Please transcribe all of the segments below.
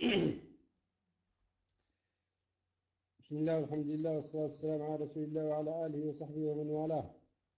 بسم الله والحمد لله والصلاة والسلام على رسول الله وعلى آله وصحبه ومن والاه.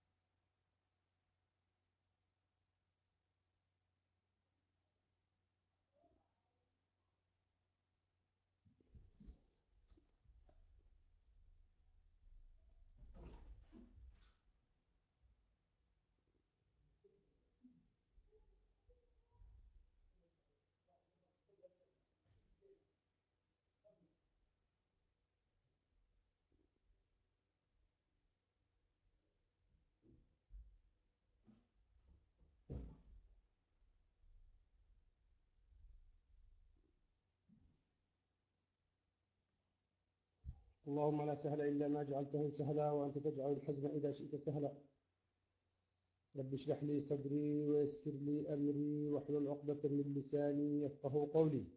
اللهم لا سهل إلا ما جعلته سهلا وأنت تجعل الحزن إذا شئت سهلا. رب اشرح لي صدري ويسر لي أمري واحلل عقدة من لساني يفقهوا قولي.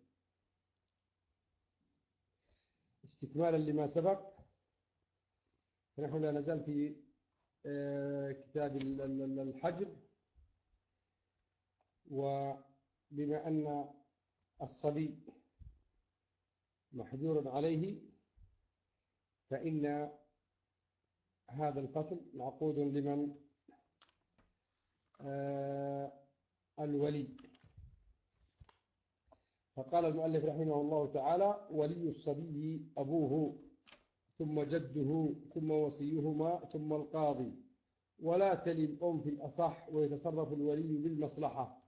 استكمالا لما سبق، فنحن لا نزال في كتاب الحجر، وبما أن الصبي محجور عليه فإن هذا الفصل معقود لمن الولي. فقال المؤلف رحمه الله تعالى: ولي الصبي أبوه ثم جده ثم وصيهما ثم القاضي، ولا تلي الأم في الأصح، ويتصرف الولي بالمصلحة،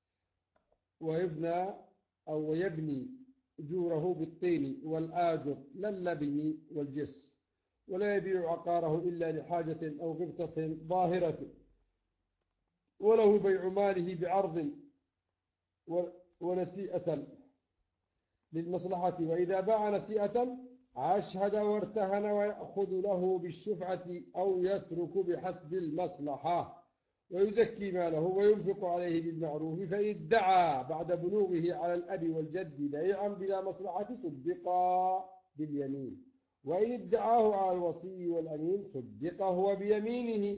ويبني جوره بالطين والآجر لا اللبن والجس، ولا يبيع عقاره إلا لحاجة أو غبطة ظاهرة، وله بيع ماله بعرض ونسيئة للمصلحة، وإذا باع نسيئة أشهد وارتهن ويأخذ له بالشفعة أو يترك بحسب المصلحة، ويزكي ماله وينفق عليه بالمعروف، فإن ادعى بعد بلوغه على الأب والجد بيعا بلا مصلحة صدقا باليمين، وإن ادعاه على الوصي والأمين صدق هو بيمينه.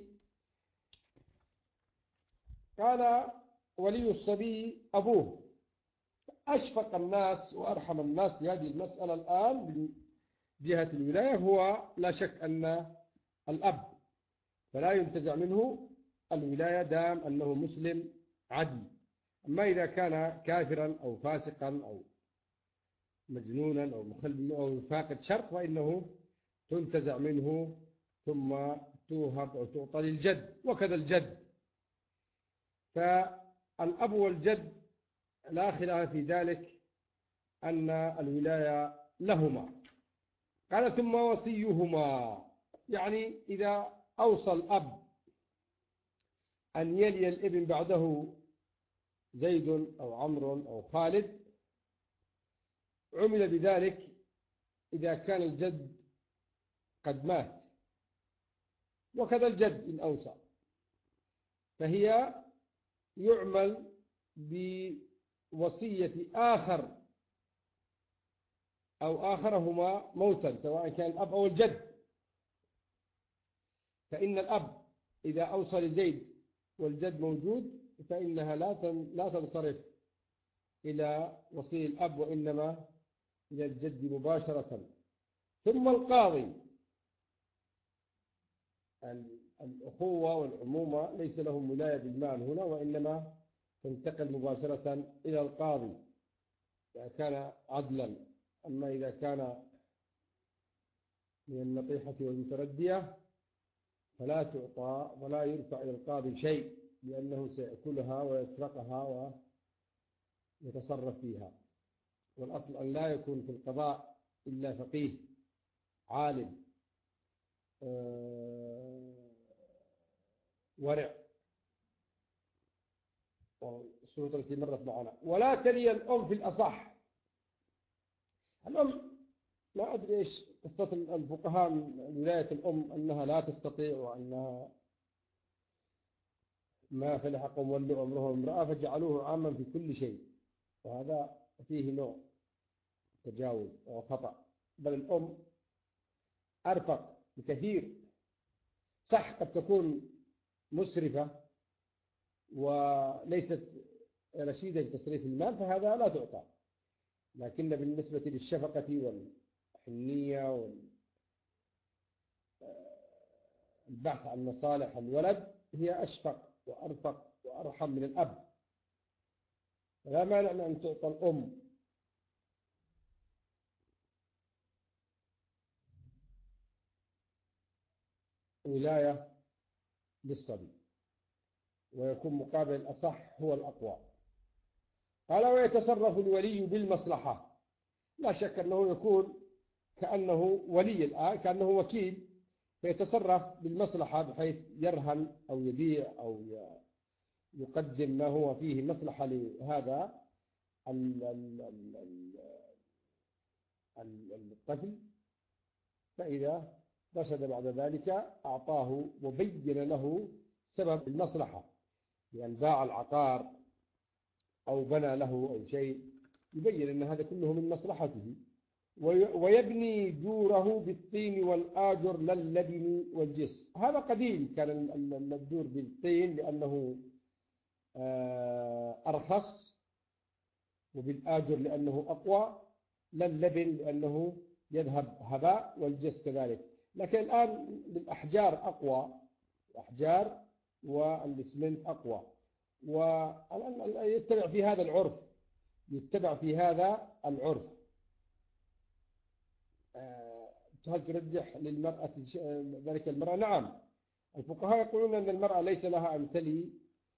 قال: ولي الصبي أبوه. أشفق الناس وأرحم الناس بهذه المسألة الآن من جهة الولاية هو لا شك أن الأب، فلا ينتزع منه الولاية دام أنه مسلم عدل. أما إذا كان كافرا أو فاسقا أو مجنونا أو فاقد شرط فإنه تنتزع منه ثم توهب أو تعطى للجد، وكذا الجد. فالأب والجد لا خلاف في ذلك أن الولاية لهما. قال: ثم وصيهما، يعني إذا أوصى الأب أن يلي الابن بعده زيد أو عمرو أو خالد، عمل بذلك إذا كان الجد قد مات، وكذا الجد إن أوصى، فهي يعمل بوصية آخر أو آخرهما موتا، سواء كان الأب أو الجد. فإن الأب إذا أوصى لزيد والجد موجود فإنها لا تنصرف إلى وصي الأب، وإنما إلى الجد مباشرة. ثم القاضي، الأخوة والعمومة ليس لهم ولاية بالمال هنا، وإنما تنتقل مباشرة إلى القاضي إذا كان عدلا. أما إذا كان من النطيحة والمتردية فلا تعطى ولا يرفع إلى القاضي شيء، لأنه سيأكلها ويسرقها ويتصرف فيها. والأصل أن لا يكون في القضاء إلا فقيه عالم ورع، والشروط التي مرت معنا. ولا تلي الأم في الأصح. الأم ما أدري إيش قصة الفقهاء من ولاية الأم، أنها لا تستطيع وأنها ما فلح قوم ولوا أمرهم امرأة فجعلوه عاما في كل شيء، وهذا فيه نوع تجاوز وخطأ. بل الأم أرفق بكثير. صح قد تكون مسرفة وليست رشيدة لتصريف المال، فهذا لا تعطى. لكن بالنسبة للشفقة والحنية والبحث عن مصالح الولد هي أشفق وأرفق وأرحم من الأب. فلا مانع من أن تعطى الأم ولاية للصبي، ويكون مقابل الأصح هو الأقوى. قال ويتصرف الولي بالمصلحة. لا شك أنه يكون كأنه ولي الآن، كأنه وكيل، فيتصرف بالمصلحة بحيث يرهن أو يبيع أو يقدم ما هو فيه مصلحة لهذا الطفل، فإذا رشد بعد ذلك أعطاه وبين له سبب المصلحة، بأن باع العقار أو بنى له أو شيء، يبين أن هذا كله من مصلحته. ويبني دوره بالطين والآجر لا اللبن والجس. هذا قديم كان الدور بالطين لأنه أرخص، وبالآجر لأنه أقوى، لا اللبن لأنه يذهب هباء، والجس كذلك. لكن الآن بالأحجار أقوى، الأحجار والإسمنت أقوى، ويتبع في هذا العرف، يتبع في هذا العرف. هل ترجح للمرأة ذلك المرأة؟ نعم، الفقهاء يقولون أن المرأة ليس لها أن تلي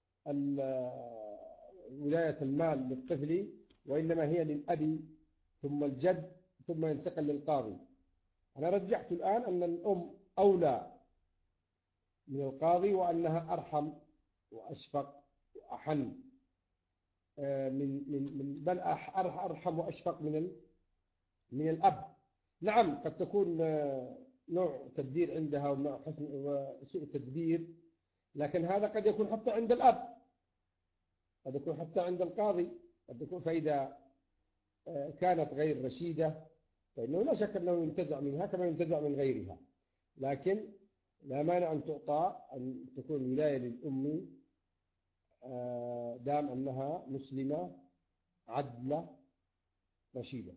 ولاية المال للطفل، وإنما هي للأب ثم الجد ثم ينتقل للقاضي. أنا رجحت الآن أن الأم أولى من القاضي، وأنها أرحم وأشفق وأحن بل أرحم وأشفق من الأب. نعم، قد تكون نوع تدبير عندها ونوع حسن وسوء تدبير، لكن هذا قد يكون حتى عند الأب، قد يكون حتى عند القاضي، قد يكون. فإذا كانت غير رشيدة فإنه لا شك أنه ينتزع منها كما ينتزع من غيرها، لكن لا مانع أن تعطى، أن تكون ولاية للأم دام أنها مسلمة عدلة رشيدة.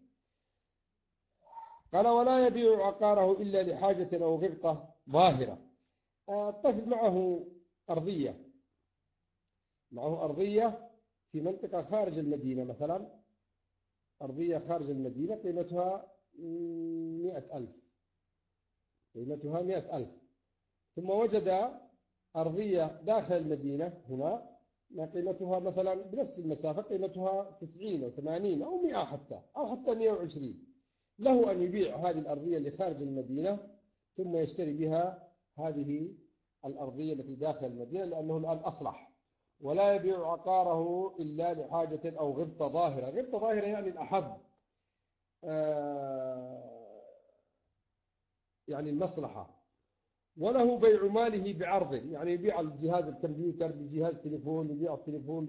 قال ولا يبيع عقاره إلا لحاجة أو غبطة ظاهرة. الطفل معه أرضية في منطقة خارج المدينة، مثلا أرضية خارج المدينة قيمتها 100,000، ثم وجد أرضية داخل المدينة هنا قيمتها مثلا بنفس المسافة قيمتها 90 أو 80 أو 100 أو حتى 120. له أن يبيع هذه الأرضية اللي خارج المدينة ثم يشتري بها هذه الأرضية التي داخل المدينة، لأنه الآن أصلح. ولا يبيع عقاره إلا لحاجة أو غبطة ظاهرة. غبطة ظاهرة يعني الأحب، يعني المصلحة. وله بيع ماله بعرض، يعني يبيع الجهاز الكمبيوتر بجهاز تليفون، يبيع التليفون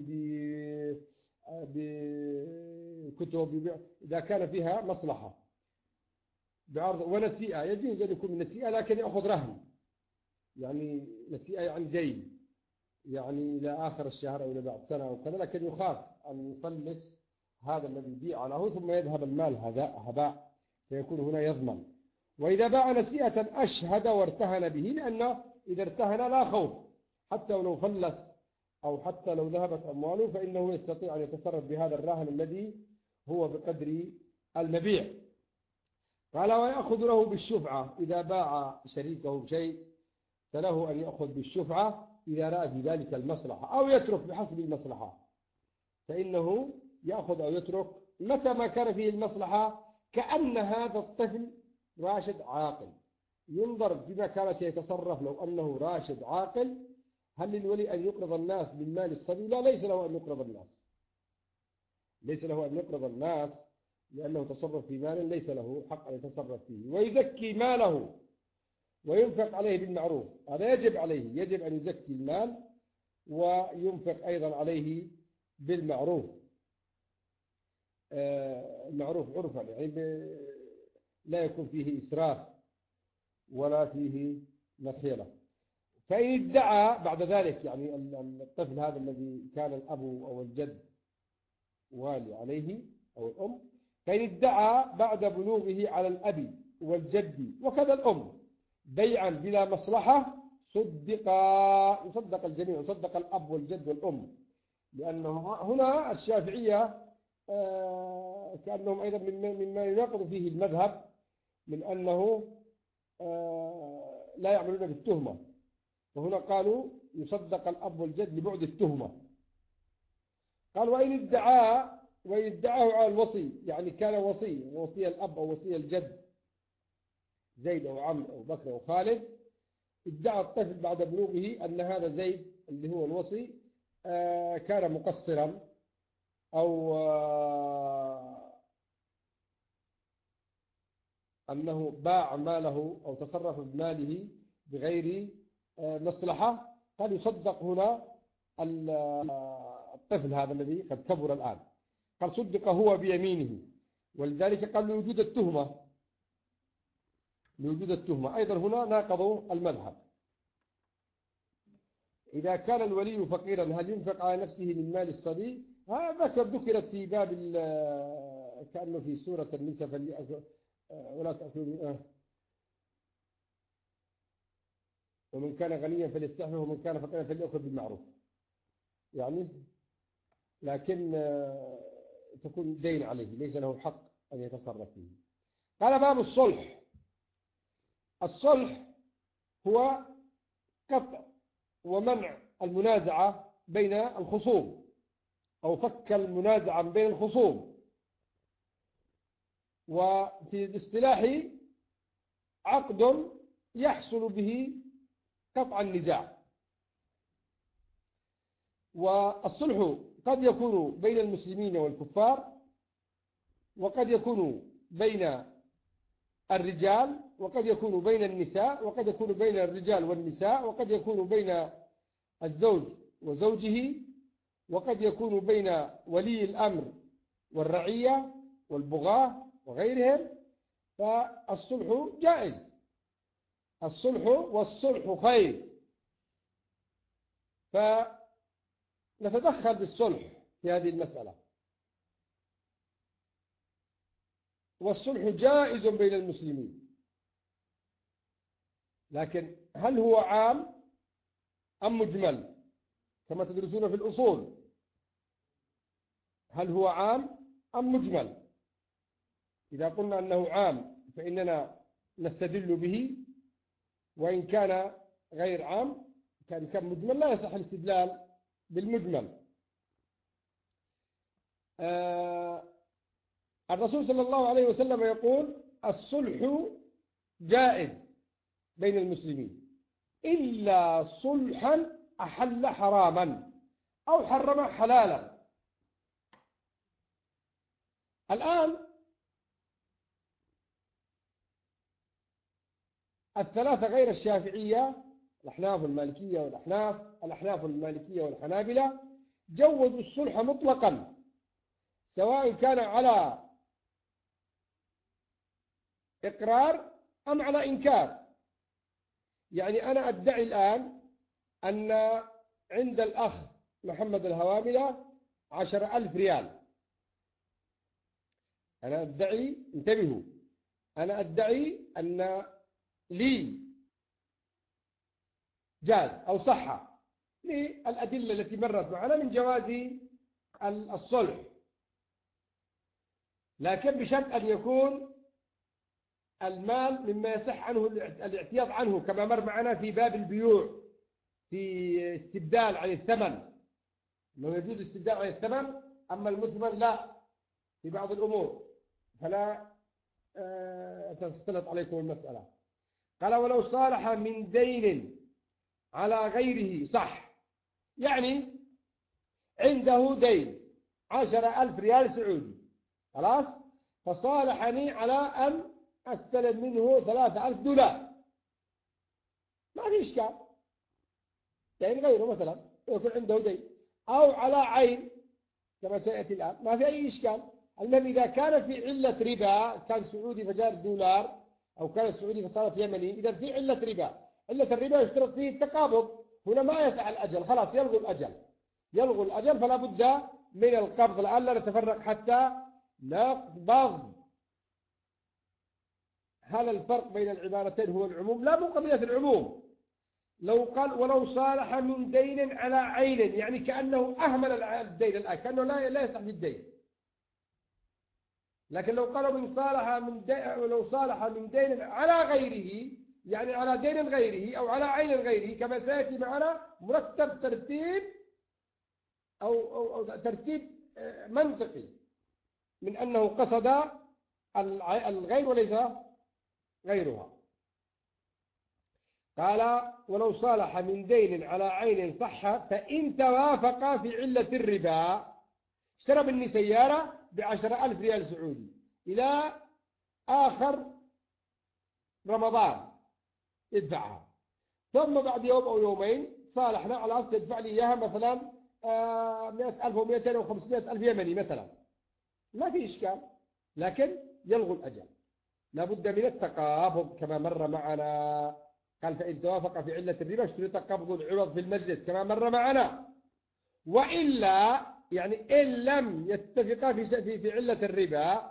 بكتب، يبيع إذا كان فيها مصلحة بعرض. ونسيئة، يجوز أن يكون نسيئة لكن يأخذ رهن، يعني نسيئة يعني دين، يعني إلى آخر الشهر أو إلى بعد سنة أو كذا، لكن يخاف أن يفلس هذا الذي يبيع له ثم يذهب المال هباء، فيكون هنا يضمن. وإذا باع نسيئة أشهد وارتهن به، لأنه إذا ارتهن لا خوف، حتى لو فلس أو حتى لو ذهبت أمواله فإنه يستطيع أن يتصرف بهذا الراهن الذي هو بقدر المبيع. قال ويأخذ له بالشفعة. إذا باع شريكه بشيء فله أن يأخذ بالشفعة إذا رأى في ذلك المصلحة، أو يترك بحسب المصلحة، فإنه يأخذ أو يترك متى ما كان فيه المصلحة. كأن هذا الطفل راشد عاقل، ينظر فيما كان سيتصرف لو أنه راشد عاقل. هل للولي أن يقرض الناس من مال الصبي؟ لا، ليس له أن يقرض الناس، ليس له أن يقرض الناس، لأنه تصرف في مال ليس له حق أن يتصرف فيه. ويزكي ماله وينفق عليه بالمعروف. هذا يجب عليه، يجب أن يزكي المال وينفق أيضا عليه بالمعروف. المعروف عرفا، يعني لا يكون فيه إسراف ولا فيه نخيلة. فإن ادعى بعد ذلك، يعني الطفل هذا الذي كان الأب أو الجد والي عليه أو الأم، فإن ادعى بعد بلوغه على الأب والجد وكذا الأم بيعا بلا مصلحة يصدق الجميع، يصدق الأب والجد والأم، لأنه هنا الشافعية كأنهم أيضا مما يناقض فيه المذهب من أنه لا يعملون بالتهمة، وهنا قالوا يصدق الأب والجد لبعد التهمة. قال وإن ادعاه على الوصي، يعني كان وصي الأب أو وصي الجد زيد أو عمرو أو بكر أو خالد، ادعى الطفل بعد بلوغه أن هذا زيد اللي هو الوصي كان مقصرا أو أنه باع ماله أو تصرف بماله بغير مصلحة، قال يصدق هنا الطفل هذا الذي قد كبر الآن، قال صدق هو بيمينه، ولذلك قال لوجود التهمة أيضا هنا ناقضوا المذهب. إذا كان الولي فقيرا هل ينفق على نفسه من مال الصبي؟ ذكرت في باب كأنه في سورة النساء ولا تأكلوا ومن كان غنيا فليستعفف ومن كان فقيرا فليأكل بالمعروف، يعني لكن تكون دين عليه ليس له حق أن يتصرف فيه. قال باب الصلح هو قطع ومنع المنازعة بين الخصوم أو فك المنازعة بين الخصوم، وفي الاصطلاح عقد يحصل به قطع النزاع. والصلح قد يكون بين المسلمين والكفار، وقد يكون بين الرجال، وقد يكون بين النساء، وقد يكون بين الرجال والنساء، وقد يكون بين الزوج وزوجه، وقد يكون بين ولي الأمر والرعية والبغاة وغيرهم. فالصلح جائز، والصلح خير، فنتدخل بالصلح في هذه المسألة. والصلح جائز بين المسلمين، لكن هل هو عام أم مجمل كما تدرسون في الأصول؟ هل هو عام أم مجمل؟ إذا قلنا أنه عام فإننا نستدل به، وإن كان غير عام كان مجمل لا يصح الاستدلال بالمجمل. الرسول صلى الله عليه وسلم يقول الصلح جائز بين المسلمين إلا صلحا أحل حراما أو حرم حلالا. الآن الثلاثة غير الشافعية، الأحناف والمالكية الأحناف والمالكية والحنابلة جوزوا الصلح مطلقا، سواء كان على إقرار أم على إنكار. يعني أنا أدعي الآن أن عند الأخ محمد الهواملة 10,000 ريال، أنا أدعي، انتبهوا، أنا أدعي أن لي جاز أو صحة للأدلة التي مرت معنا من جواز الصلح، لكن بشرط أن يكون المال مما يصح عنه الاعتياض عنه، كما مر معنا في باب البيوع في استبدال عن الثمن، انه يجوز استبدال عن الثمن، أما المثمن لا في بعض الأمور، فلا تختلط عليكم المسألة. قال ولو صالح من دين على غيره صح، يعني عنده دين 10,000 ريال سعودي، خلاص، فصالحني على أن أستلم منه 3,000 دولار، ما في إشكال، يعني غيره مثلا يكون عنده دين، أو على عين كما سيأتي الآن، ما في أي إشكال. المهم إذا كان في علة ربا، كان سعودي فجاء دولار، أو كان سعودي فصارت يمني، إذا في علة ربا، علة الربا يشترط فيه التقابض، هنا ما يسع الأجل، خلاص يلغوا الأجل، فلا بد من القبض. الآن لا نتفرق حتى نقبض. هل الفرق بين العبارتين هو العموم؟ لا، مو قضية العموم. لو قال ولو صالح من دين على عين، يعني كأنه أهمل الدين الآن، كأنه لا يصح بالدين. لكن لو قالوا لو صالح من دين على غيره، يعني على دين غيره أو على عين غيره، كما سيأتي معنا مرتب ترتيب أو ترتيب منطقي من أنه قصد الغير وليس غيرها. قال ولو صالح من دين على عين صح فإن توافق في علة الربا. اشترى مني سيارة ب10,000 ريال سعودي إلى آخر رمضان يدفعها، ثم بعد يوم أو يومين صالحنا على أساس يدفع لي إياها مثلا 100,000 أو 200,000 أو 500,000 يمني مثلا، ما في إشكال، لكن يلغو الأجل. لابد من التقابض كما مر معنا. قال فإن توافق في علة الربا اشترط قبض العوض في المجلس كما مر معنا. وإلا يعني إن لم يتفقا في علة الربا،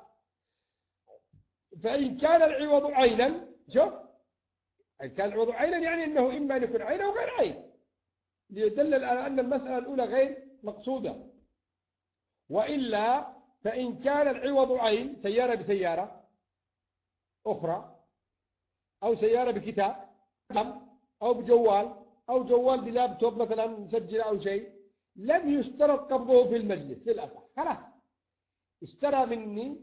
فإن كان العوض عينا، شوف، إن كان العوض عينا يعني أنه إما أن يكون عين أو غير عين، ليدلل على أن المسألة الأولى غير مقصودة. وإلا فإن كان العوض عين، سيارة بسيارة أخرى، أو سيارة بكتاب، أو بجوال، أو جوال بلابتوب مثلا مسجل أو شيء، لم يشترط قبضه في المجلس للأسف. خلاص اشترى مني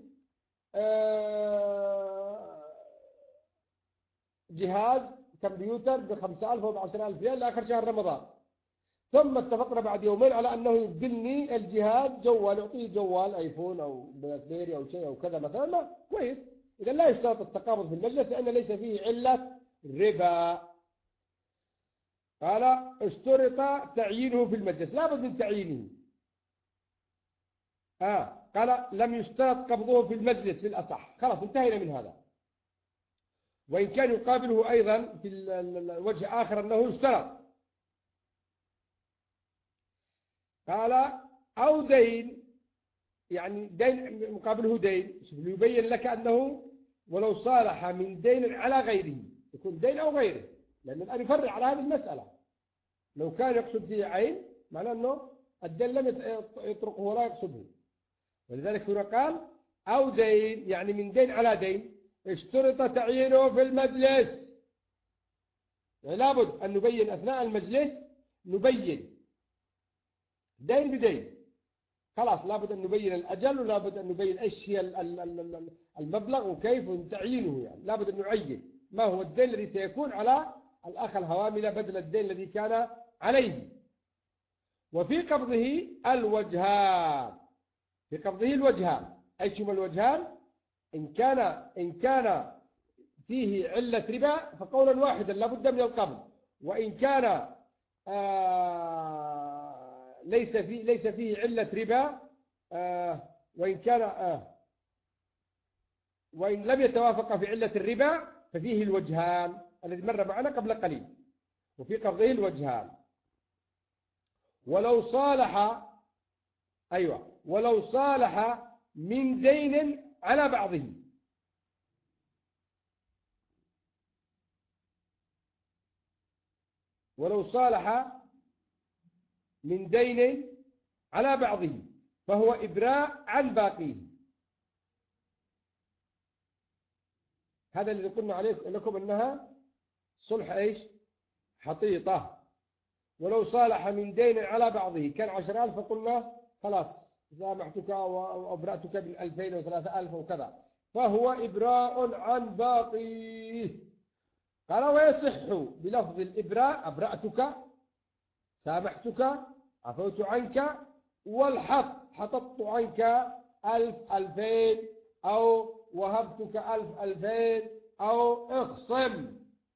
جهاز كمبيوتر ب5,000 أو ب10,000 ريال لآخر شهر رمضان، ثم اتفقنا بعد يومين على أنه يبدلني الجهاز جوال، يعطيه جوال آيفون أو بلاك بيري أو شيء أو كذا مثلا، ما كويس. إذا لا يشترط التقابض في المجلس لأن ليس فيه علة ربا. قال اشترط تعيينه في المجلس، لا بد من تعيينه. قال لم يشترط قبضه في المجلس في الأصح. خلاص انتهينا من هذا. وإن كان يقابله أيضا في الوجه آخر أنه يشترط. قال أو دين، يعني دين مقابله دين، ليبين لك أنه ولو صالح من دين على غيره، يكون دين أو غيره، لأن الآن يفرع على هذه المسألة. لو كان يقصد فيه عين معناه أنه الدين لم يطرقه ولا يقصده. ولذلك هنا قال أو دين، يعني من دين على دين، اشترط تعيينه في المجلس. يعني لابد أن نبين أثناء المجلس، نبين دين بدين. خلاص لابد أن نبين الأجل، ولابد أن نبين إيش هي المبلغ وكيف تعيينه. يعني لابد أن نعين ما هو الدين الذي سيكون على الأخ الهوامل بدل الدين الذي كان عليه. وفي قبضه الوجهان، في قبضه الوجهان، أيش هما الوجهان؟ إن كان فيه علة ربا فقولا واحدا لابد من القبض، وإن كان ليس فيه علة ربا، وإن لم يتوافق في علة الربا ففيه الوجهان الذي مر معنا قبل قليل. وفي قبضه الوجهان. ولو صالح من دين على بعضه، ولو صالح من دين على بعضه فهو إبراء عن باقيه. هذا الذي قلنا لكم أنها صلح إيش؟ حطيطة. ولو صالح من دين على بعضه كان 10,000 فقلنا خلاص سامحتك وأبرأتك ب2,000 أو 3,000 وكذا، فهو إبراء عن باقيه. قال ويصح بلفظ الإبراء أبرأتك، سامحتك، عفوت عنك، والحط حططت عنك 1,000 2,000 أو وهبتك 1,000 2,000 أو اخصم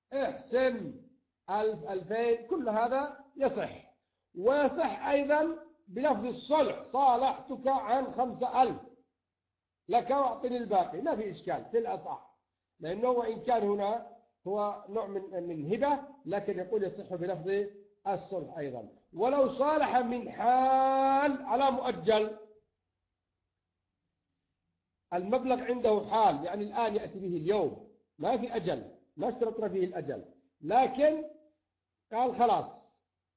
1,000 2,000، كل هذا يصح. ويصح أيضا بلفظ الصلح، صالحتك عن 5,000 لك واعطني الباقي، ما في إشكال في الأصح، لأنه وإن كان هنا هو نوع من هبة، لكن يقول يصح بلفظ الصلح أيضا. ولو صالح من حال على مؤجل، المبلغ عنده حال، يعني الآن يأتي به اليوم، ما في أجل، ما اشترطنا فيه الأجل، لكن قال خلاص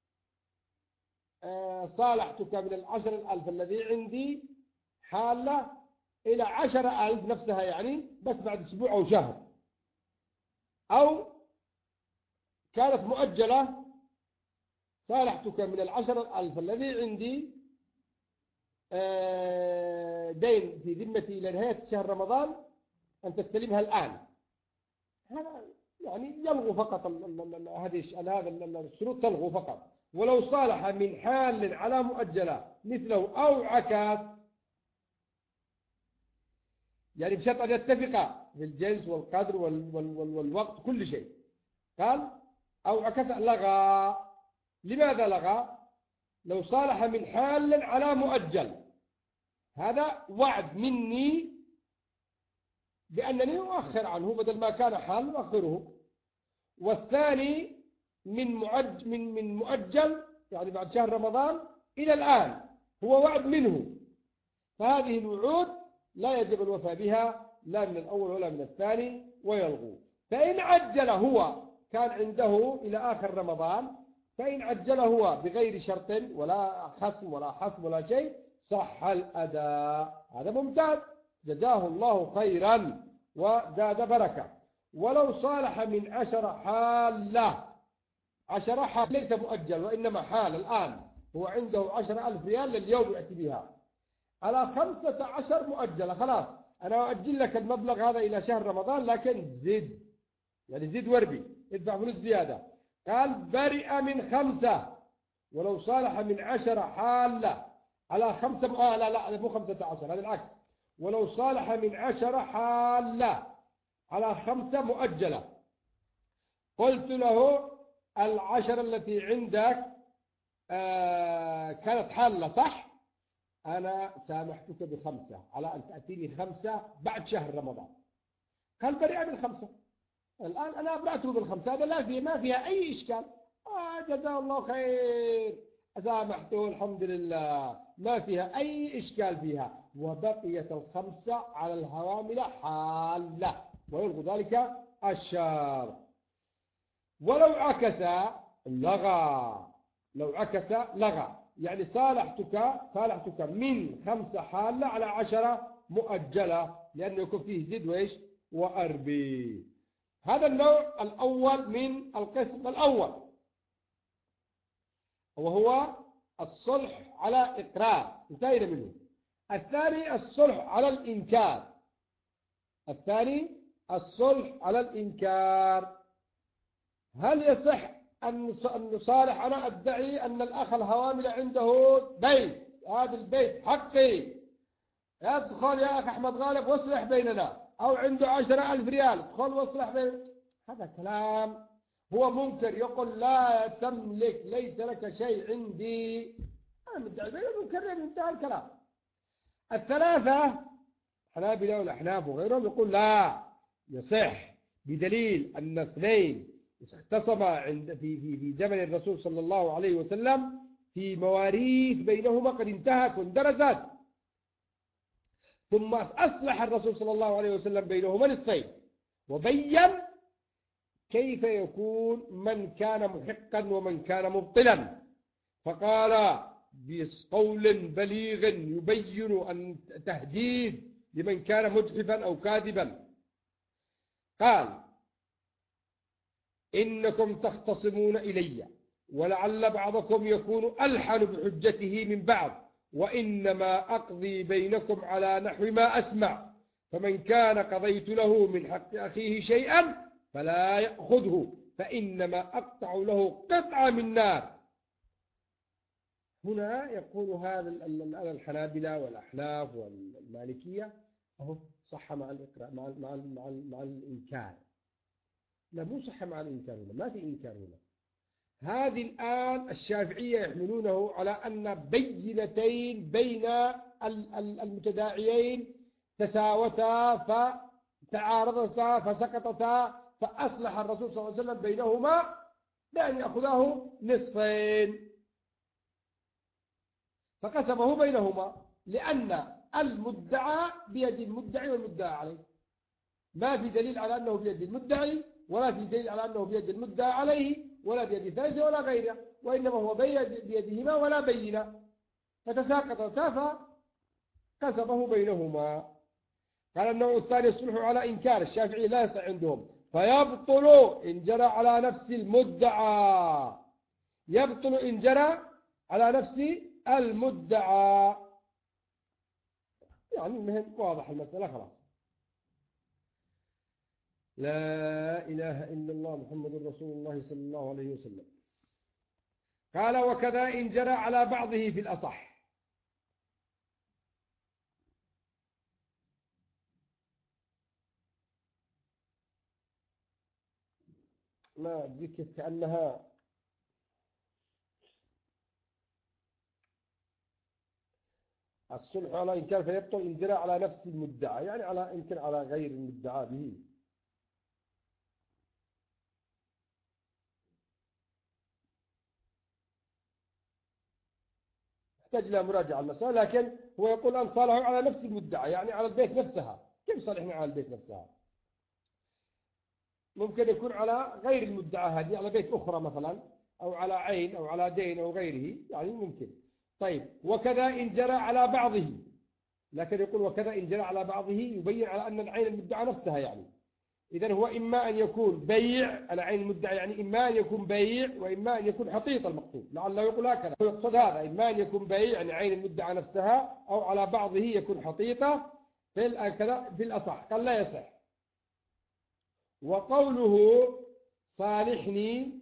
صالحتك من 10,000 الذي عندي حالة إلى 10,000 نفسها، يعني بس بعد أسبوع أو شهر، أو كانت مؤجلة صالحتك من 10,000 الذي عندي دين في ذمتي إلى نهاية شهر رمضان أن تستلمها الآن. هذا يعني يلغو فقط هذا الشروط تلغو فقط. ولو صالح من حال على مؤجلة مثله أو عكاس، يعني بشرط أن يتفق في الجنس والقدر والوقت كل شيء، قال أو عكس لغى. لماذا لغى؟ لو صالح من حال على مؤجل، هذا وعد مني بأنني أؤخر عنه، بدل ما كان حال أؤخره. والثاني من مؤجل، يعني بعد شهر رمضان إلى الآن، هو وعد منه. فهذه الوعود لا يجب الوفاء بها لا من الأول ولا من الثاني، ويلغو. فإن عجل هو، كان عنده إلى آخر رمضان، فإن عجل هو بغير شرط ولا خصم ولا حسم ولا شيء صح الأداء. هذا ممتاز، جزاه الله خيرا وزاد بركة. ولو صالح من 10 حالة، 10 حال ليس مؤجل وإنما حال الآن، هو عنده 10,000 ريال لليوم يأتي بها على 15 مؤجلة، خلاص أنا أؤجل لك المبلغ هذا إلى شهر رمضان، لكن زد، يعني زد وربي، ادفع فلوس زيادة. قال برئ من 5. ولو صالح من 10 حالة على 5 لا مو 15، هذا العكس. ولو صالح من 10 حالة على 5 مؤجلة، قلت له 10 التي عندك كانت حالة صح، أنا سامحتك ب5 على أن تأتيني 5 بعد شهر رمضان. قال برئ من 5. الآن أنا أبرأته ب5، هذا ما فيها أي إشكال. جزاه الله خير، سامحته الحمد لله، ما فيها أي إشكال فيها. وبقيت 5 على الهوامل حالة، ويلغو ذلك الشار. ولو عكس لغى. لو عكس لغى، يعني صالحتك من 5 حالة على 10 مؤجلة، لأنه يكون فيه زد وإيش وأربي. هذا النوع الأول من القسم الأول، وهو الصلح على إقرار، انتهينا منه. الثاني الصلح على الإنكار. الثاني الصلح على الإنكار. هل يصح أن نصالح؟ أنا أدعي أن الأخ الهوامل عنده بيت، هذا البيت حقي، ادخل يا أخ أحمد غالب واصلح بيننا، أو عنده 10,000 ريال ادخل واصلح بيننا. هذا كلام هو منكر، يقول لا تملك، ليس لك شيء عندي، أنا مدعي بينه منكر، انتهى الكلام. الثلاثة حنابلة والأحناف وغيرهم يقول لا يصح، بدليل أن 2 اختصما في زمن الرسول صلى الله عليه وسلم في مواريث بينهما قد انتهت واندرست، ثم أصلح الرسول صلى الله عليه وسلم بينهما نصفين، وبين كيف يكون من كان محقا ومن كان مبطلا، فقال بقول بليغ يبين أن تهديد لمن كان مجحفا أو كاذبا. قال إنكم تختصمون إلي، ولعل بعضكم يكون ألحن بحجته من بعض، وإنما أقضي بينكم على نحو ما أسمع، فمن كان قضيت له من حق أخيه شيئا فلا يأخذه، فإنما أقطع له قطعة من نار. هنا يقول هذا الحنابلة والأحناف والمالكية أهو صح مع الإقرار مع الإنكار. لا مو صح مع الإنكار هنا، ما في إنكار هنا. هذه الآن الشافعية يحملونه على أن بينتين بين المتداعيين تساوتا فتعارضتا فسقطتا، فأصلح الرسول صلى الله عليه وسلم بينهما بأن يأخذه نصفين، فقسمه بينهما، لأن المدعى بيد المدعي والمدعى عليه. ما في دليل على أنه بيد المدعي، ولا في دليل على أنه بيد المدعى عليه، ولا بيد ثالث ولا غيره، وإنما هو بيدهما ولا بينة، فتساقطتا فقسمه بينهما. قال النوع الثاني الصلح على إنكار. الشافعي لا يصح عندهم، فيبطل إن جرى على نفس المدعى، يبطل إن جرى على نفس المدعى. يعني المهم واضح المسألة خلاص. لا إله إلا الله محمد رسول الله صلى الله عليه وسلم. قال وكذا إن جرى على بعضه في الأصح. ما أدري كيف، كأنها الصلح على إنكار فيبطل إن جرى على نفس المدعى، يعني على يمكن على غير المدعى به. يحتاج إلى مراجعة المسألة، لكن هو يقول أن صالحوا على نفس المدعى، يعني على البيت نفسها. كيف صالحنا على البيت نفسها؟ ممكن يكون على غير المدعى هذه، على بيت أخرى مثلا، أو على عين أو على دين أو غيره، يعني ممكن. طيب وكذا إن جرى على بعضه، لكن يقول وكذا إن جرى على بعضه يبين على أن العين المدعى نفسها، يعني إذن هو إما أن يكون بيع على عين المدعى، يعني إما أن يكون بيع وإما أن يكون حطيط المقصود، لعله يقول هكذا يقصد هذا، إما أن يكون بيع يعني عين المدعى نفسها، أو على بعضه يكون حطيطة في الأصح. قال لا يصح. وقوله صالحني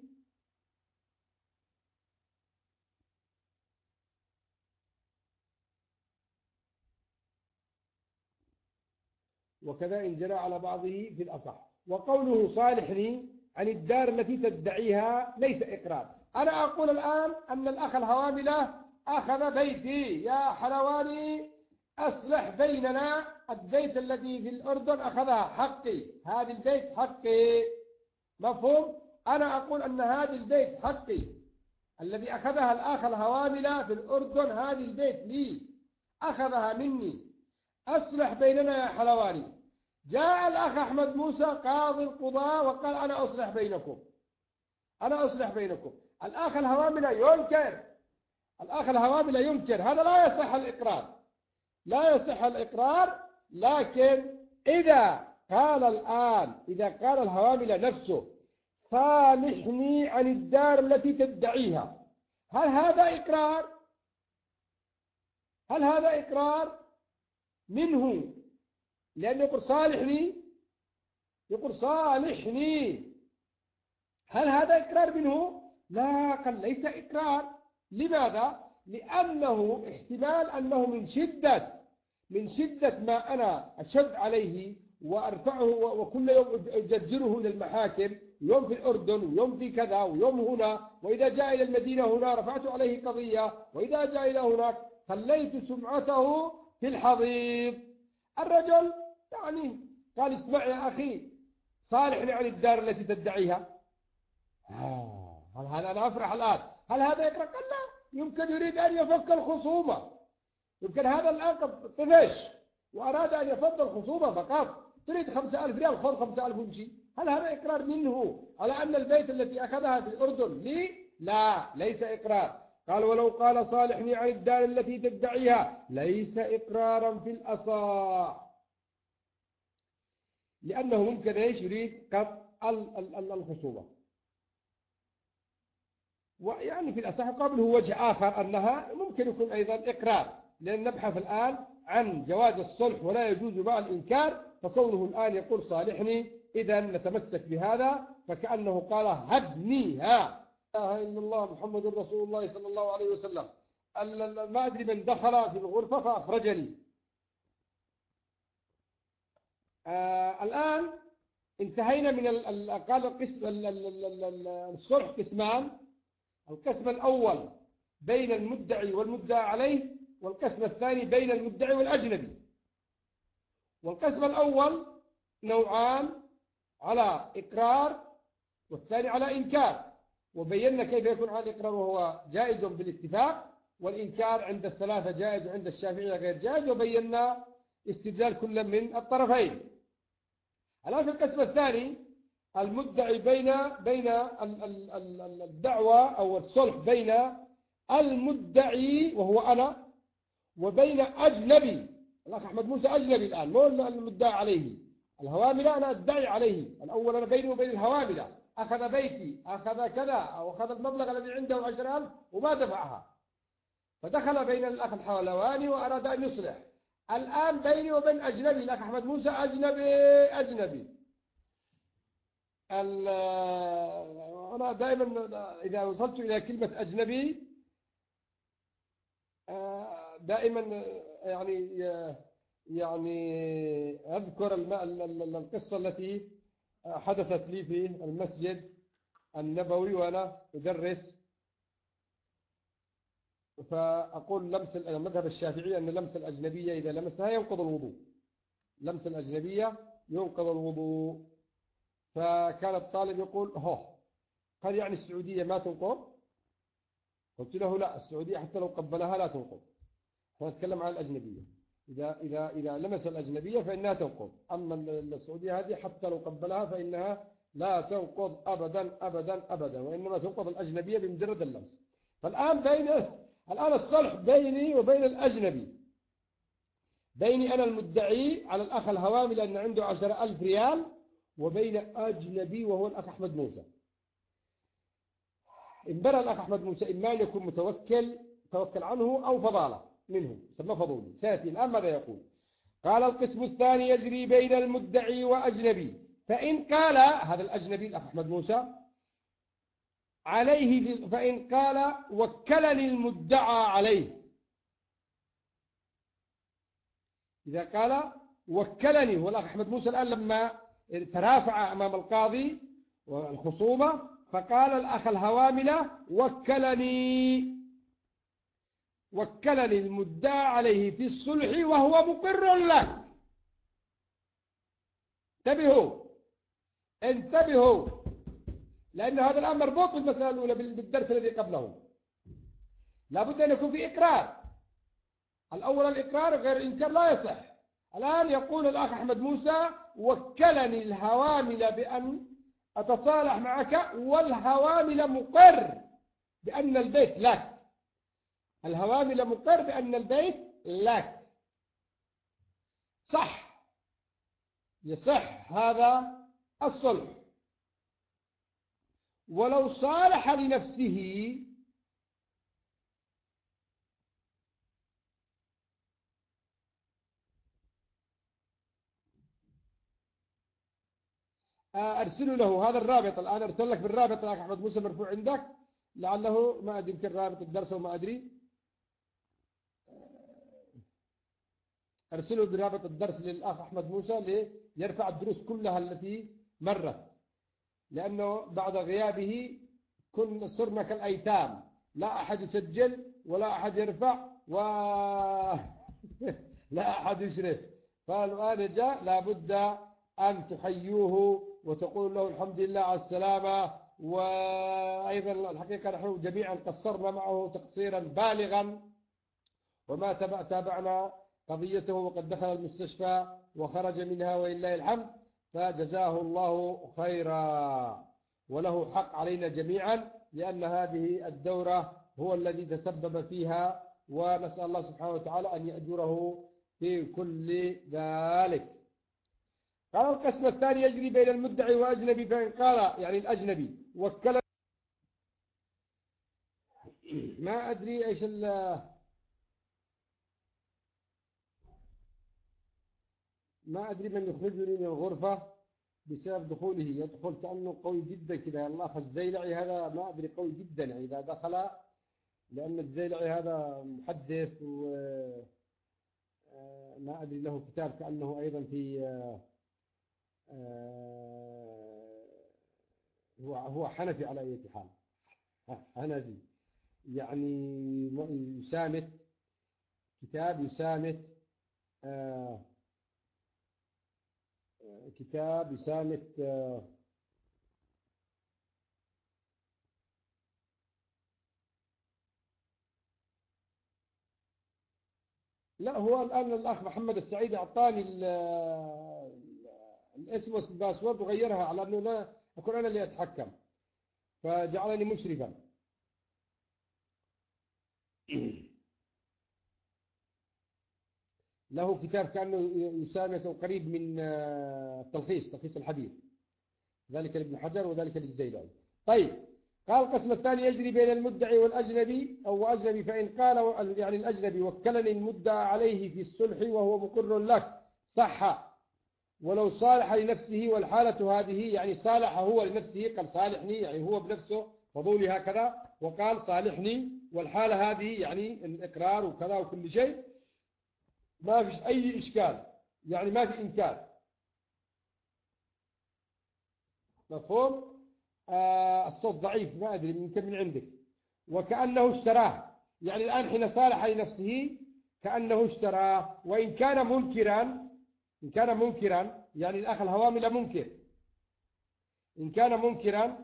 وكذا إن جرى على بعضه في الأصح. وقوله صالحني عن الدار التي تدعيها ليس إقرار. أنا أقول الآن أن الأخ الهواملة أخذ بيتي، يا حلواني أصلح بيننا، البيت الذي في الأردن أخذها حقي، هذا البيت حقي، مفهوم؟ أنا أقول أن هذا البيت حقي الذي أخذها الأخ الهواملة في الأردن، هذه البيت لي، أخذها مني، أصلح بيننا يا حلواني. جاء الأخ أحمد موسى قاضي القضاء وقال أنا أصلح بينكم، أنا أصلح بينكم. الأخ الهواملة ينكر، الأخ الهواملة ينكر، هذا لا يصح الإقرار، لا يصح الإقرار. لكن إذا قال الآن، إذا قال الهواملة نفسه صالحني عن الدار التي تدعيها، هل هذا إقرار؟ هل هذا إقرار منه؟ لأنه يقول صالحني، يقول صالحني، هل هذا إقرار منه؟ لا، قال ليس إقرار. لماذا؟ لأنه احتمال أنه من شدة ما أنا أشد عليه وأرفعه، وكل يوم أجرجره إلى المحاكم، يوم في الأردن ويوم في كذا ويوم هنا، وإذا جاء إلى المدينة هنا رفعت عليه قضية، وإذا جاء إلى هناك خليت سمعته في الحضيض. الرجل يعني قال اسمع يا أخي صالحني عن الدار التي تدعيها، هل أنا أفرح الآن؟ هل هذا يقرأ؟ قال لا، يمكن يريد أن يفك الخصومة، يمكن هذا الآن طفش وأراد أن يفض الخصومة فقط، تريد 5000 ريال خذ 5000 وامشي. هل هذا إقرار منه على أن البيت التي أخذها في الأردن لي؟ لا، ليس إقرار. قال ولو قال صالحني عن الدار التي تدعيها ليس إقرارا في الأصح، لأنه ممكن إيش يريد قطع الخصومة. ويعني في الأصح قابله وجه آخر أنها ممكن يكون أيضا إقرار، لأن نبحث الآن عن جواز الصلح ولا يجوز مع الإنكار، فكونه الآن يقول صالحني إذا نتمسك بهذا، فكأنه قال هبنيها. لا إله إلا الله محمد رسول الله صلى الله عليه وسلم. ما أدري من دخل في الغرفة فأخرجني. الآن انتهينا من قال القسم الصلح قسمان. القسم الأول بين المدعي والمدعى عليه، والقسم الثاني بين المدعي والأجنبي. والقسم الأول نوعان، على إقرار والثاني على إنكار، وبينا كيف يكون على الإقرار وهو جائز بالاتفاق، والإنكار عند الثلاثة جائز وعند الشافعية غير جائز، وبينا استدلال كل من الطرفين. الآن في القسم الثاني المدعي بين الدعوة أو الصلح بين المدعي وهو أنا وبين أجنبي. الأخ أحمد موسى أجنبي الآن، مو المدعي عليه. الهواملة أنا أدعي عليه. الأول أنا بيني وبين الهواملة، أخذ بيتي، أخذ كذا، أو أخذ المبلغ الذي عنده 10,000 وما دفعها، فدخل بين الأخ الحلواني وأراد أن يصلح. الآن بيني وبين أجنبي، الأخ أحمد موسى أجنبي. أنا دائما إذا وصلت إلى كلمة أجنبي دائما يعني أذكر القصة التي حدثت لي في المسجد النبوي وأنا أدرس. فأقول لمس المذهب الشافعي أن لمس الأجنبية إذا لمسها ينقض الوضوء، لمس الأجنبية ينقض الوضوء. فكان الطالب يقول قال يعني السعودية ما تنقض؟ قلت له لا، السعودية حتى لو قبلها لا تنقض. نتكلم عن الأجنبية، إذا لمس الأجنبية فإنها تنقض، أما السعودية هذه حتى لو قبلها فإنها لا تنقض أبدا، وإنما تنقض الأجنبية بمجرد اللمس. فالآن الآن الصلح بيني وبين الأجنبي، بيني أنا المدعي على الأخ الهوامي لأن عنده 10,000 ريال، وبين أجنبي وهو الأخ أحمد موسى. إن برى الأخ أحمد موسى إما أن يكون توكل عنه أو فضالة منه، سمى فضولي. سيأتي الآن ماذا يقول. قال القسم الثاني يجري بين المدعي وأجنبي، فإن قال هذا الأجنبي الأخ أحمد موسى عليه، فإن قال وكلني المدعى عليه، إذا قال وكلني، والأخ أحمد موسى الآن لما ترافع أمام القاضي والخصومة فقال الأخ الهواملة وكلني المدعى عليه في الصلح وهو مقر له. انتبهوا، لأن هذا الأمر مربوط بالمسألة الأولى بالدرس الذي قبله. لابد أن يكون في إقرار. الأول الإقرار غير الإنكار لا يصح. الآن يقول الأخ أحمد موسى وكلني الهوامل بأن أتصالح معك، والهوامل مقر بأن البيت لك. الهوامل مقر بأن البيت لك. يصح هذا الصلح. ولو صالح لنفسه أرسلوا له هذا الرابط. الآن أرسل لك بالرابط الأخ أحمد موسى مرفوع عندك، لعله ما أدري يمكن رابط الدرس وما أدري. أرسلوا برابط الدرس للأخ أحمد موسى ليرفع الدروس كلها التي مرت، لأنه بعد غيابه صرنا كالأيتام، لا أحد يسجل ولا أحد يرفع لا أحد يشرف. فالآن جاء لابد أن تحيوه وتقول له الحمد لله على السلامة. وأيضا الحقيقة نحن جميعا قصرنا معه تقصيرا بالغا، وما تابعنا قضيته، وقد دخل المستشفى وخرج منها ولله الحمد، فجزاه الله خيرا، وله حق علينا جميعا، لأن هذه الدورة هو الذي تسبب فيها، ونسأل الله سبحانه وتعالى أن يأجره في كل ذلك. قال القسم الثاني يجري بين المدعي وأجنبي، فإن قال يعني الأجنبي وكل، ما أدري إيش ما أدري من يخرجني من الغرفة بسبب دخوله، يدخل كأنه قوي جدا كذا. الله الزيلعي هذا ما أدري قوي جدا يعني إذا دخل، لأن الزيلعي هذا محدث وما أدري له كتاب كأنه أيضا في هو حنفي على أي حال، حنفي يعني يسامت، كتاب يسامت كتاب يسامت لا، هو الآن الأخ محمد السعيد أعطاني الاسم والباسورد وغيرها على أنه لا أكون أنا اللي أتحكم، فجعلني مشرفا. له كتاب كأنه يسامى قريب من تلخيص الحديث، ذلك لابن حجر وذلك للزيلعي. طيب، قال القسم الثاني يجري بين المدعي والأجنبي أو أجنبي، فإن قال يعني الأجنبي وكلني المدعى عليه في الصلح وهو مقر لك صح ولو صالح لنفسه، والحالة هذه يعني صالح هو لنفسه، قال صالحني يعني هو بنفسه فضولي هكذا، وقال صالحني، والحالة هذه يعني الإقرار وكذا وكل شيء، ما فيش أي إشكال، يعني ما في إنكار. مفهوم؟ الصوت ضعيف، ما أدري يمكن من عندك. وكأنه اشتراه، يعني الآن حين صالح لنفسه كأنه اشتراه، وإن كان منكرا، إن كان منكرا يعني الأخ الهوامل منكر، إن كان منكرا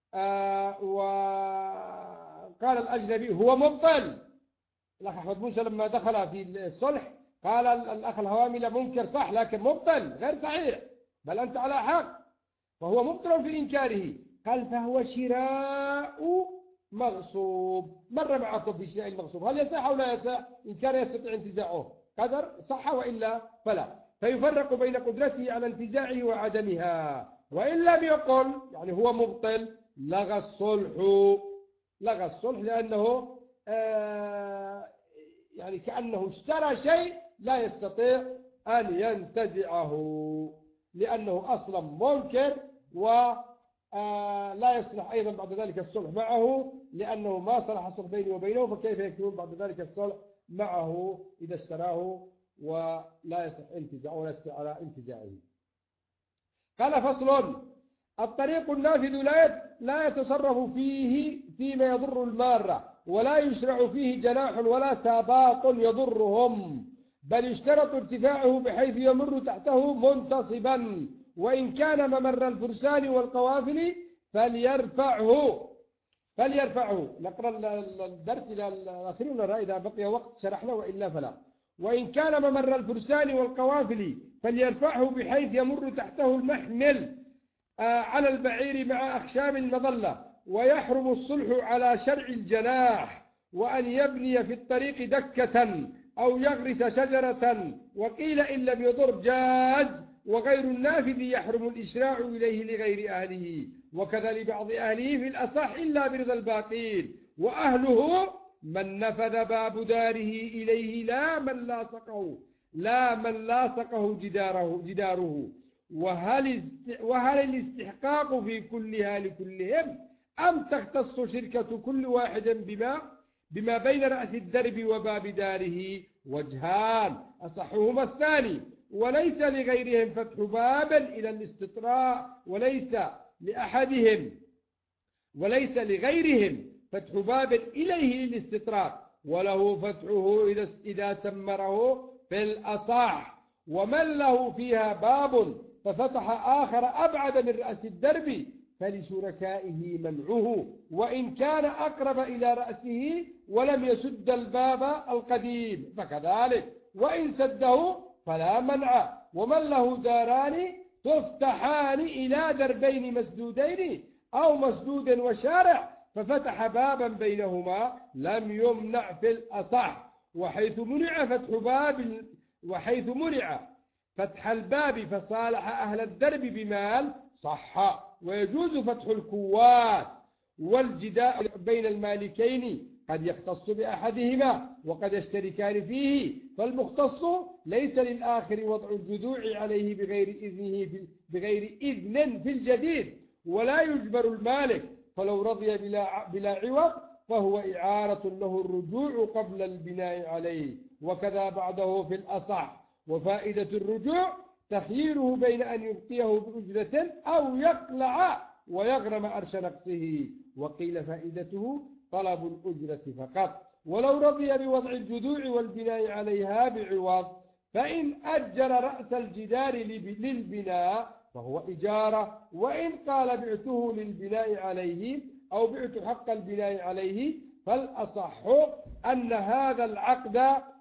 وقال الأجنبي هو مبطل. الأخ أحمد موسى لما دخل في الصلح قال الأخ الهوامل منكر صح لكن مبطل غير صحيح، بل أنت على حق، فهو مبطل في إنكاره. قال فهو شراء مغصوب. مر معكم في شراء المغصوب، هل يصح أو لا يصح؟ إن كان يستطيع انتزاعه قدر صح، وإلا فلا، فيفرق بين قدرته على انتزاعه وعدمها. وإن لم يقل يعني هو مبطل لغى الصلح، لغى الصلح لأنه يعني كأنه اشترى شيء لا يستطيع أن ينتزعه، لأنه أصلا منكر، ولا يصلح أيضا بعد ذلك الصلح معه، لأنه ما صلح الصلح بينه وبينه، فكيف يكون بعد ذلك الصلح معه إذا اشتراه ولا يصلح انتزاعه ولا يستطيع على انتزاعه. قال فصل: الطريق النافذ لا يتصرف فيه فيما يضر المارة، ولا يشرع فيه جناح ولا ساباط يضرهم، بل يشترط ارتفاعه بحيث يمر تحته منتصبا، وإن كان ممر الفرسان والقوافل فليرفعه. نقرأ الدرس إلى الأخير ونرى إذا بقي وقت شرحنا، وإلا فلا. وإن كان ممر الفرسان والقوافل فليرفعه بحيث يمر تحته المحمل على البعير مع أخشام المظلة، ويحرم الصلح على شرع الجناح، وأن يبني في الطريق دكة أو يغرس شجرة، وقيل إن لم يضر جاز، وغير النافذ يحرم الإشراع إليه لغير أهله، وكذا لبعض أهله في الأصح إلا برضا الباقين، وأهله من نفذ باب داره إليه لا من لاصقه جداره. وهل الاستحقاق في كلها لكلهم، أم تختص شركة كل واحد بما بين رأس الدرب وباب داره؟ وجهان، أصحهما الثاني، وليس لغيرهم فتح باب إلى الاستطراء، وليس لغيرهم فتح باب إليه للاستطراء، وله فتحه إذا تمره في الأصح. ومن له فيها باب ففتح آخر أبعد من رأس الدرب فلشركائه منعه، وإن كان أقرب إلى رأسه ولم يسد الباب القديم فكذلك، وإن سده فلا منع. ومن له داران تفتحان إلى دربين مسدودين أو مسدود وشارع ففتح بابا بينهما لم يمنع في الأصح. وحيث منع فتح الباب فصالح أهل الدرب بمال صح، ويجوز فتح الكوات والجداء بين المالكين، قد يختص بأحدهما وقد يشتركان فيه، فالمختص ليس للآخر وضع الجذوع عليه بغير إذن في الجديد، ولا يجبر المالك، فلو رضي بلا عوض فهو إعارة له الرجوع قبل البناء عليه، وكذا بعده في الأصح. وفائدة الرجوع تخييره بين أن يبقيه بأجرة أو يقلع ويغرم أرش نقصه، وقيل فائدته طلب الأجرة فقط، ولو رضي بوضع الجذوع والبناء عليها بعوض، فإن أجر رأس الجدار للبناء فهو إجارة، وإن قال بعته للبناء عليه أو بعت حق البناء عليه فالأصح أن هذا العقد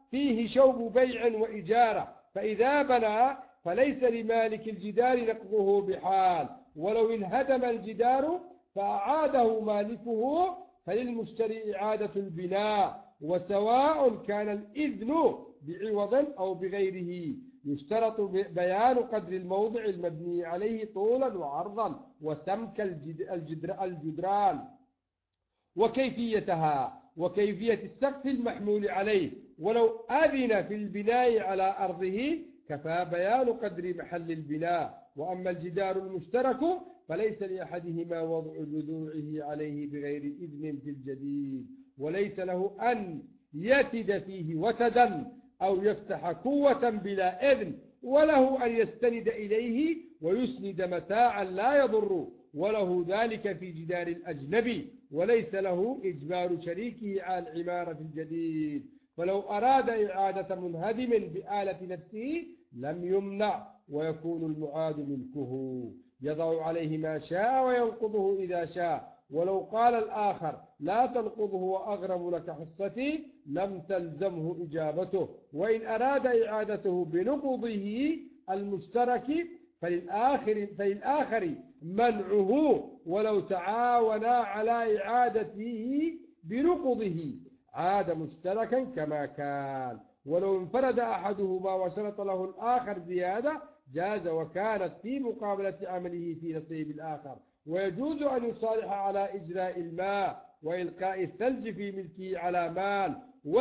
فيه شوب بيع وإجارة، فإذا بنى فليس لمالك الجدار نقضه بحال، ولو انهدم الجدار فأعاده مالكه فللمشتري إعادة البناء، وسواء كان الإذن بعوض أو بغيره. يشترط بيان قدر الموضع المبني عليه طولا وعرضا وسمك الجدران وكيفيتها وكيفية السقف المحمول عليه، ولو أذن في البناء على أرضه كفى بيان قدر محل البناء. وأما الجدار المشترك فليس لأحدهما وضع جذوعه عليه بغير إذن في الجديد، وليس له أن يتد فيه وتدا أو يفتح قوة بلا إذن، وله أن يستند إليه ويسند متاعا لا يضر، وله ذلك في جدار الأجنبي، وليس له إجبار شريكه على العمارة في الجديد. فلو أراد إعادة منهدم بآلة نفسه لم يمنع، ويكون المعاد ملكه، يضع عليه ما شاء وينقضه إذا شاء. ولو قال الآخر لا تنقضه وأغرم لك حصتي لم تلزمه إجابته. وإن أراد إعادته بنقضه المشترك فللآخر منعه، ولو تعاونا على إعادته بنقضه عاد مشتركا كما كان. ولو انفرد أحدهما وشرط له الآخر زيادة جاز، وكانت في مقابلة عمله في نصيب الآخر. ويجوز أن يصالح على إجراء الماء وإلقاء الثلج في ملكه على مال،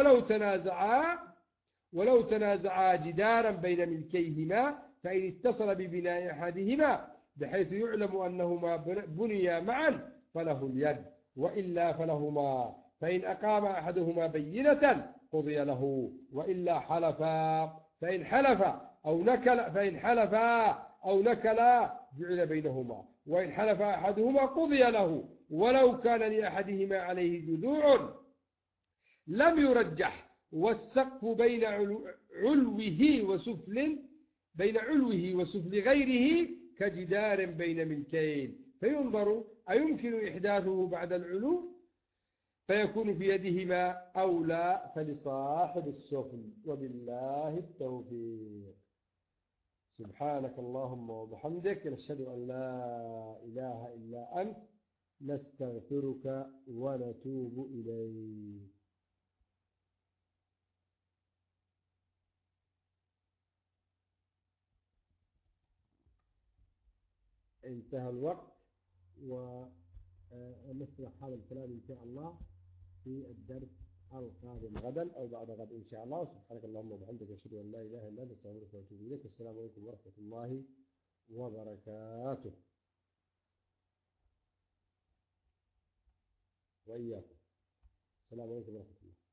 ولو تنازعا جدارا بين ملكيهما، فإن اتصل ببناء أحدهما بحيث يعلم أنهما بنيا معا فله اليد، وإلا فلهما. فإن أقام أحدهما بينة قضي له، وإلا حلفا. فإن حلفا أو نكلا جعل بينهما، وإن حلف أحدهما قضي له. ولو كان لأحدهما عليه جذوع لم يرجح، والسقف بين علوه وسفل غيره كجدار بين ملكين، فينظر أيمكن إحداثه بعد العلو فيكون في يدهما أو لا، فلصاحب السفل. وبالله التوفيق. سبحانك اللهم وبحمدك، نشهد أن لا إله إلا أنت، نستغفرك ونتوب إليك. انتهى الوقت، ونسمع هذا الكلام إن شاء الله في الدرس القادم غدا أو بعد غد إن شاء الله. سبحانك اللهم وبحمدك، أشهد أن لا إله إلا أنت، أستغفرك وأتوب إليك. السلام عليكم ورحمة الله وبركاته. وإياكم. السلام عليكم ورحمة الله.